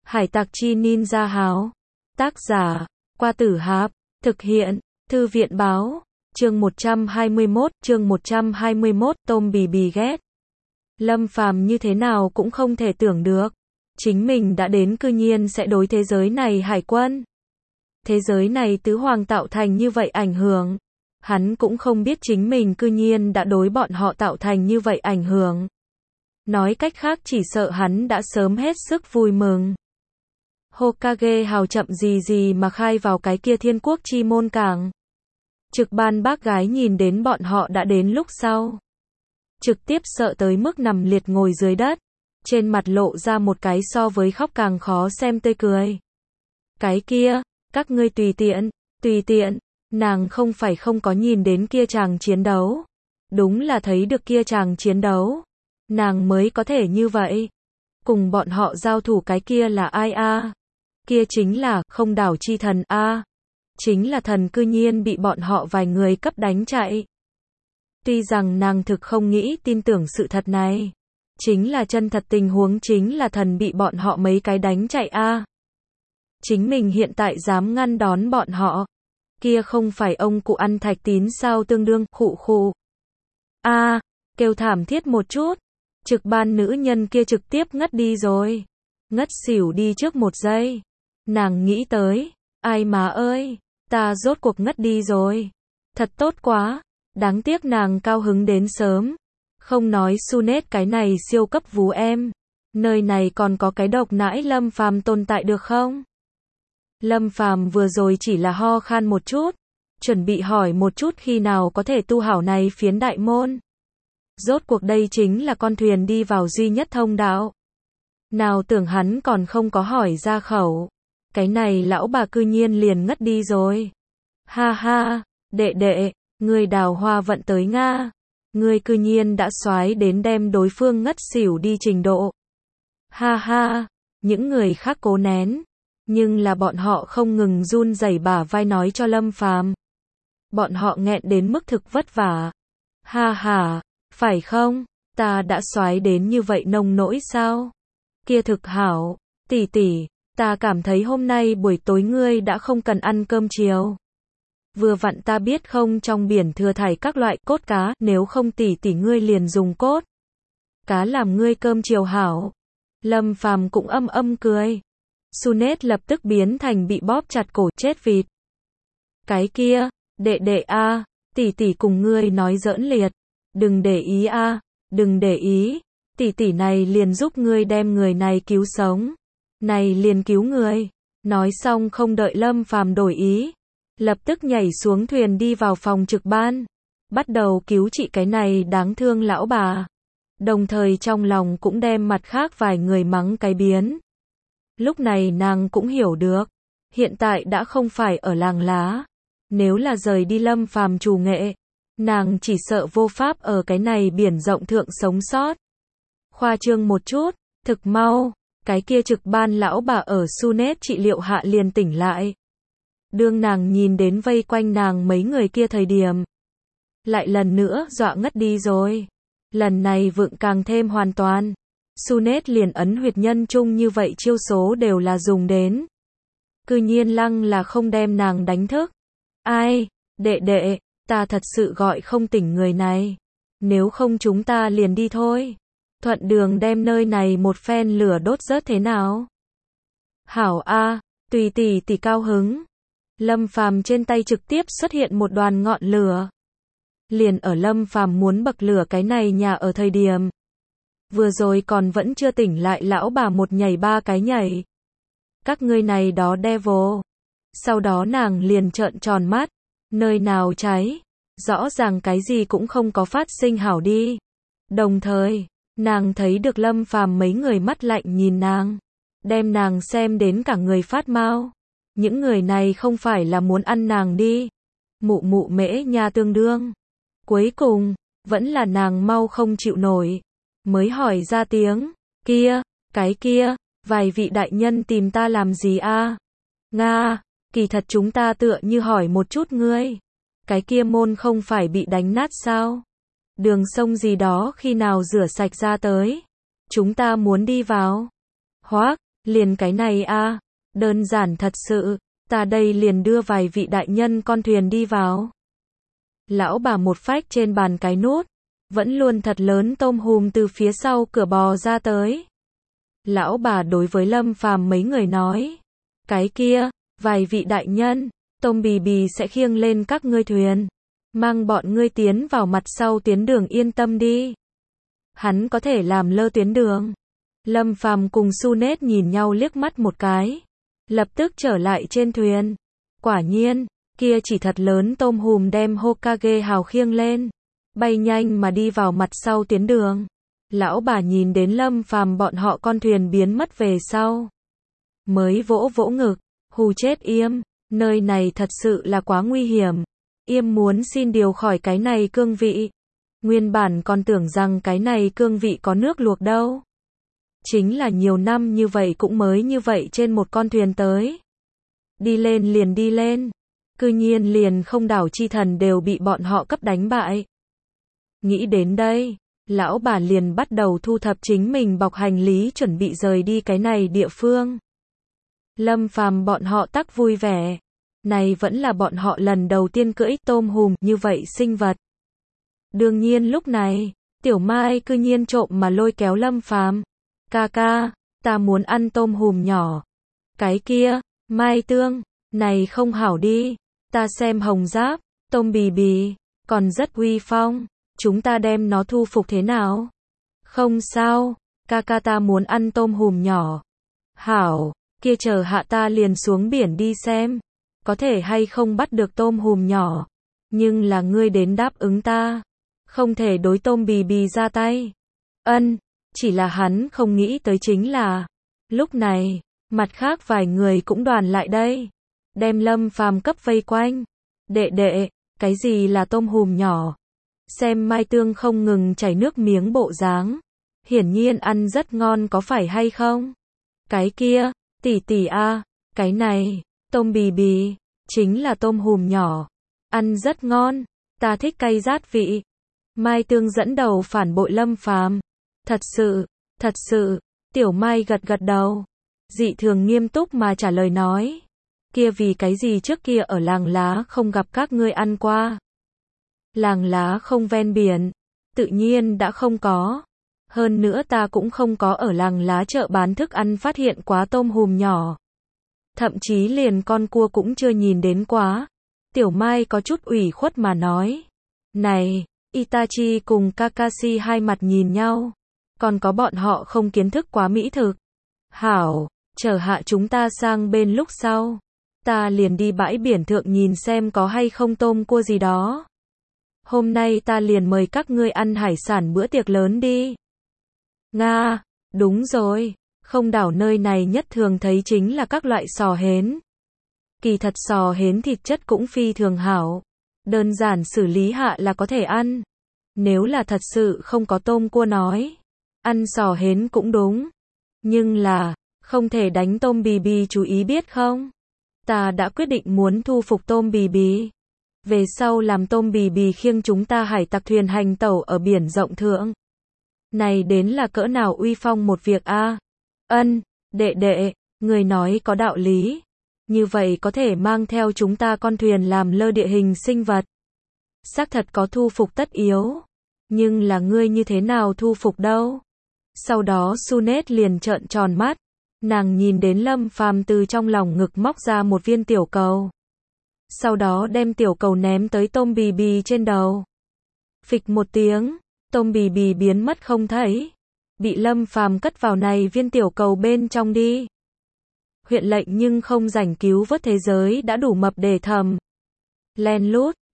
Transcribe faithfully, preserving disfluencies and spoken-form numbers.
Hải tặc chi ninja háo. Tác giả, Qua Tử Hạp. Thực hiện, Thư viện báo. Chương một trăm hai mươi mốt, chương một trăm hai mươi mốt, tôm bì bì ghét. Lâm Phàm như thế nào cũng không thể tưởng được. Chính mình đã đến cư nhiên sẽ đối thế giới này hải quân. Thế giới này tứ hoàng tạo thành như vậy ảnh hưởng. Hắn cũng không biết chính mình cư nhiên đã đối bọn họ tạo thành như vậy ảnh hưởng. Nói cách khác chỉ sợ hắn đã sớm hết sức vui mừng. Hokage hào chậm gì gì mà khai vào cái kia thiên quốc chi môn cảng. Trực ban bác gái nhìn đến bọn họ đã đến lúc sau. Trực tiếp sợ tới mức nằm liệt ngồi dưới đất. Trên mặt lộ ra một cái so với khóc càng khó xem tươi cười. Cái kia, các ngươi tùy tiện, tùy tiện, nàng không phải không có nhìn đến kia chàng chiến đấu. Đúng là thấy được kia chàng chiến đấu. Nàng mới có thể như vậy. Cùng bọn họ giao thủ cái kia là ai a? À? Kia chính là không đảo chi thần a. À? Chính là thần cư nhiên bị bọn họ vài người cấp đánh chạy. Tuy rằng nàng thực không nghĩ tin tưởng sự thật này. Chính là chân thật tình huống chính là thần bị bọn họ mấy cái đánh chạy a. À? Chính mình hiện tại dám ngăn đón bọn họ. Kia không phải ông cụ ăn thạch tín sao tương đương, khụ khụ. A, à, kêu thảm thiết một chút. Trực ban nữ nhân kia trực tiếp ngất đi rồi. Ngất xỉu đi trước một giây. Nàng nghĩ tới, ai mà ơi, ta rốt cuộc ngất đi rồi. Thật tốt quá, đáng tiếc nàng cao hứng đến sớm. Không nói Sunet cái này siêu cấp vú em. Nơi này còn có cái độc nãi Lâm Phàm tồn tại được không? Lâm Phàm vừa rồi chỉ là ho khan một chút. Chuẩn bị hỏi một chút khi nào có thể tu hảo này phiến đại môn. Rốt cuộc đây chính là con thuyền đi vào duy nhất thông đạo. Nào tưởng hắn còn không có hỏi ra khẩu. Cái này lão bà cư nhiên liền ngất đi rồi. Ha ha, đệ đệ, người đào hoa vận tới Nga. Người cư nhiên đã xoái đến đem đối phương ngất xỉu đi trình độ. Ha ha, những người khác cố nén. Nhưng là bọn họ không ngừng run rẩy bả vai nói cho Lâm Phàm. Bọn họ nghẹn đến mức thực vất vả. Ha ha. Phải không? Ta đã xoái đến như vậy nông nỗi sao? Kia thực hảo, tỷ tỷ, ta cảm thấy hôm nay buổi tối ngươi đã không cần ăn cơm chiều. Vừa vặn ta biết không trong biển thừa thải các loại cốt cá, nếu không tỷ tỷ ngươi liền dùng cốt cá làm ngươi cơm chiều hảo. Lâm Phàm cũng âm âm cười. Sunet lập tức biến thành bị bóp chặt cổ chết vịt. Cái kia, đệ đệ a, tỷ tỷ cùng ngươi nói giỡn liệt. Đừng để ý a, à, đừng để ý, tỷ tỷ này liền giúp ngươi đem người này cứu sống. Này liền cứu người. Nói xong không đợi Lâm Phàm đổi ý, lập tức nhảy xuống thuyền đi vào phòng trực ban, bắt đầu cứu trị cái này đáng thương lão bà. Đồng thời trong lòng cũng đem mặt khác vài người mắng cái biến. Lúc này nàng cũng hiểu được, hiện tại đã không phải ở làng lá. Nếu là rời đi Lâm Phàm trù nghệ, nàng chỉ sợ vô pháp ở cái này biển rộng thượng sống sót. Khoa trương một chút, thực mau, cái kia trực ban lão bà ở Sunet trị liệu hạ liền tỉnh lại. Đương nàng nhìn đến vây quanh nàng mấy người kia thời điểm, lại lần nữa dọa ngất đi rồi. Lần này vượng càng thêm hoàn toàn. Sunet liền ấn huyệt nhân chung như vậy chiêu số đều là dùng đến. Cư nhiên lăng là không đem nàng đánh thức. Ai, đệ đệ. Ta thật sự gọi không tỉnh người này. Nếu không chúng ta liền đi thôi. Thuận đường đem nơi này một phen lửa đốt rớt thế nào? Hảo a, tùy tỷ tỷ cao hứng. Lâm Phàm trên tay trực tiếp xuất hiện một đoàn ngọn lửa. Liền ở Lâm Phàm muốn bậc lửa cái này nhà ở thời điểm. Vừa rồi còn vẫn chưa tỉnh lại lão bà một nhảy ba cái nhảy. Các ngươi này đó devil. Sau đó nàng liền trợn tròn mắt. Nơi nào cháy? Rõ ràng cái gì cũng không có phát sinh hảo đi. Đồng thời, nàng thấy được Lâm Phàm mấy người mắt lạnh nhìn nàng. Đem nàng xem đến cả người phát mau. Những người này không phải là muốn ăn nàng đi. Mụ mụ mễ nha tương đương. Cuối cùng, vẫn là nàng mau không chịu nổi. Mới hỏi ra tiếng. Kia, cái kia, vài vị đại nhân tìm ta làm gì a? À? Nga. Kỳ thật chúng ta tựa như hỏi một chút ngươi. Cái kia môn không phải bị đánh nát sao? Đường sông gì đó khi nào rửa sạch ra tới? Chúng ta muốn đi vào. Hoác, Liền cái này a, đơn giản thật sự, ta đây liền đưa vài vị đại nhân con thuyền đi vào. Lão bà một phách trên bàn cái nút, vẫn luôn thật lớn tôm hùm từ phía sau cửa bò ra tới. Lão bà đối với Lâm Phàm mấy người nói, cái kia, vài vị đại nhân, tôm bì bì sẽ khiêng lên các ngươi thuyền, mang bọn ngươi tiến vào mặt sau tuyến đường, yên tâm đi. Hắn có thể làm lơ tuyến đường. Lâm Phàm cùng Sunet nhìn nhau liếc mắt một cái, lập tức trở lại trên thuyền. Quả nhiên, kia chỉ thật lớn tôm hùm đem Hokage hào khiêng lên, bay nhanh mà đi vào mặt sau tuyến đường. Lão bà nhìn đến Lâm Phàm bọn họ con thuyền biến mất về sau, mới vỗ vỗ ngực, hù chết Yêm, nơi này thật sự là quá nguy hiểm. Yêm muốn xin điều khỏi cái này cương vị. Nguyên bản còn tưởng rằng cái này cương vị có nước luộc đâu. Chính là nhiều năm như vậy cũng mới như vậy trên một con thuyền tới. Đi lên liền đi lên. Cư nhiên liền không đảo chi thần đều bị bọn họ cấp đánh bại. Nghĩ đến đây, lão bà liền bắt đầu thu thập chính mình bọc hành lý chuẩn bị rời đi cái này địa phương. Lâm Phàm bọn họ tắc vui vẻ. Này vẫn là bọn họ lần đầu tiên cưỡi tôm hùm như vậy sinh vật. Đương nhiên lúc này, Tiểu Mai cư nhiên trộm mà lôi kéo Lâm Phàm. Ca ca, ta muốn ăn tôm hùm nhỏ. Cái kia, Mai Tương, này không hảo đi. Ta xem Hồng Giáp, tôm bì bì, còn rất uy phong. Chúng ta đem nó thu phục thế nào? Không sao, ca ca ta muốn ăn tôm hùm nhỏ. Hảo, kia chờ hạ ta liền xuống biển đi xem. Có thể hay không bắt được tôm hùm nhỏ. Nhưng là ngươi đến đáp ứng ta. Không thể đối tôm bì bì ra tay. Ân, chỉ là hắn không nghĩ tới chính là. Lúc này, mặt khác vài người cũng đoàn lại đây. Đem Lâm Phàm cấp vây quanh. Đệ đệ, cái gì là tôm hùm nhỏ? Xem Mai Tương không ngừng chảy nước miếng bộ dáng. Hiển nhiên ăn rất ngon có phải hay không? Cái kia, tỷ tỷ a, cái này, tôm bì bì, chính là tôm hùm nhỏ. Ăn rất ngon, ta thích cay rát vị. Mai Tương dẫn đầu phản bội Lâm Phàm. Thật sự, thật sự, Tiểu Mai gật gật đầu. Dị thường nghiêm túc mà trả lời nói. Kia vì cái gì trước kia ở làng lá không gặp các ngươi ăn qua? Làng lá không ven biển, tự nhiên đã không có. Hơn nữa ta cũng không có ở làng lá chợ bán thức ăn phát hiện quá tôm hùm nhỏ. Thậm chí liền con cua cũng chưa nhìn đến quá. Tiểu Mai có chút ủy khuất mà nói. Này, Itachi cùng Kakashi hai mặt nhìn nhau. Còn có bọn họ không kiến thức quá mỹ thực. Hảo, chờ hạ chúng ta sang bên lúc sau. Ta liền đi bãi biển thượng nhìn xem có hay không tôm cua gì đó. Hôm nay ta liền mời các ngươi ăn hải sản bữa tiệc lớn đi. Nga, đúng rồi, không đảo nơi này nhất thường thấy chính là các loại sò hến. Kỳ thật sò hến thịt chất cũng phi thường hảo. Đơn giản xử lý hạ là có thể ăn. Nếu là thật sự không có tôm cua nói, ăn sò hến cũng đúng. Nhưng là, không thể đánh tôm bì bì, chú ý biết không? Ta đã quyết định muốn thu phục tôm bì bì. Về sau làm tôm bì bì khiêng chúng ta hải tặc thuyền hành tẩu ở biển rộng thượng. Này đến là cỡ nào uy phong một việc a. Ân, đệ đệ, người nói có đạo lý. Như vậy có thể mang theo chúng ta con thuyền làm lơ địa hình sinh vật. Xác thật có thu phục tất yếu. Nhưng là ngươi như thế nào thu phục đâu? Sau đó Sunet liền trợn tròn mắt. Nàng nhìn đến Lâm Phàm từ trong lòng ngực móc ra một viên tiểu cầu. Sau đó đem tiểu cầu ném tới tôm bì bì trên đầu. Phịch một tiếng, tôm bì bì biến mất không thấy. Bị Lâm Phàm cất vào này viên tiểu cầu bên trong đi. Huyện lệnh nhưng không rảnh cứu vớt thế giới đã đủ mập để thầm. Len lút,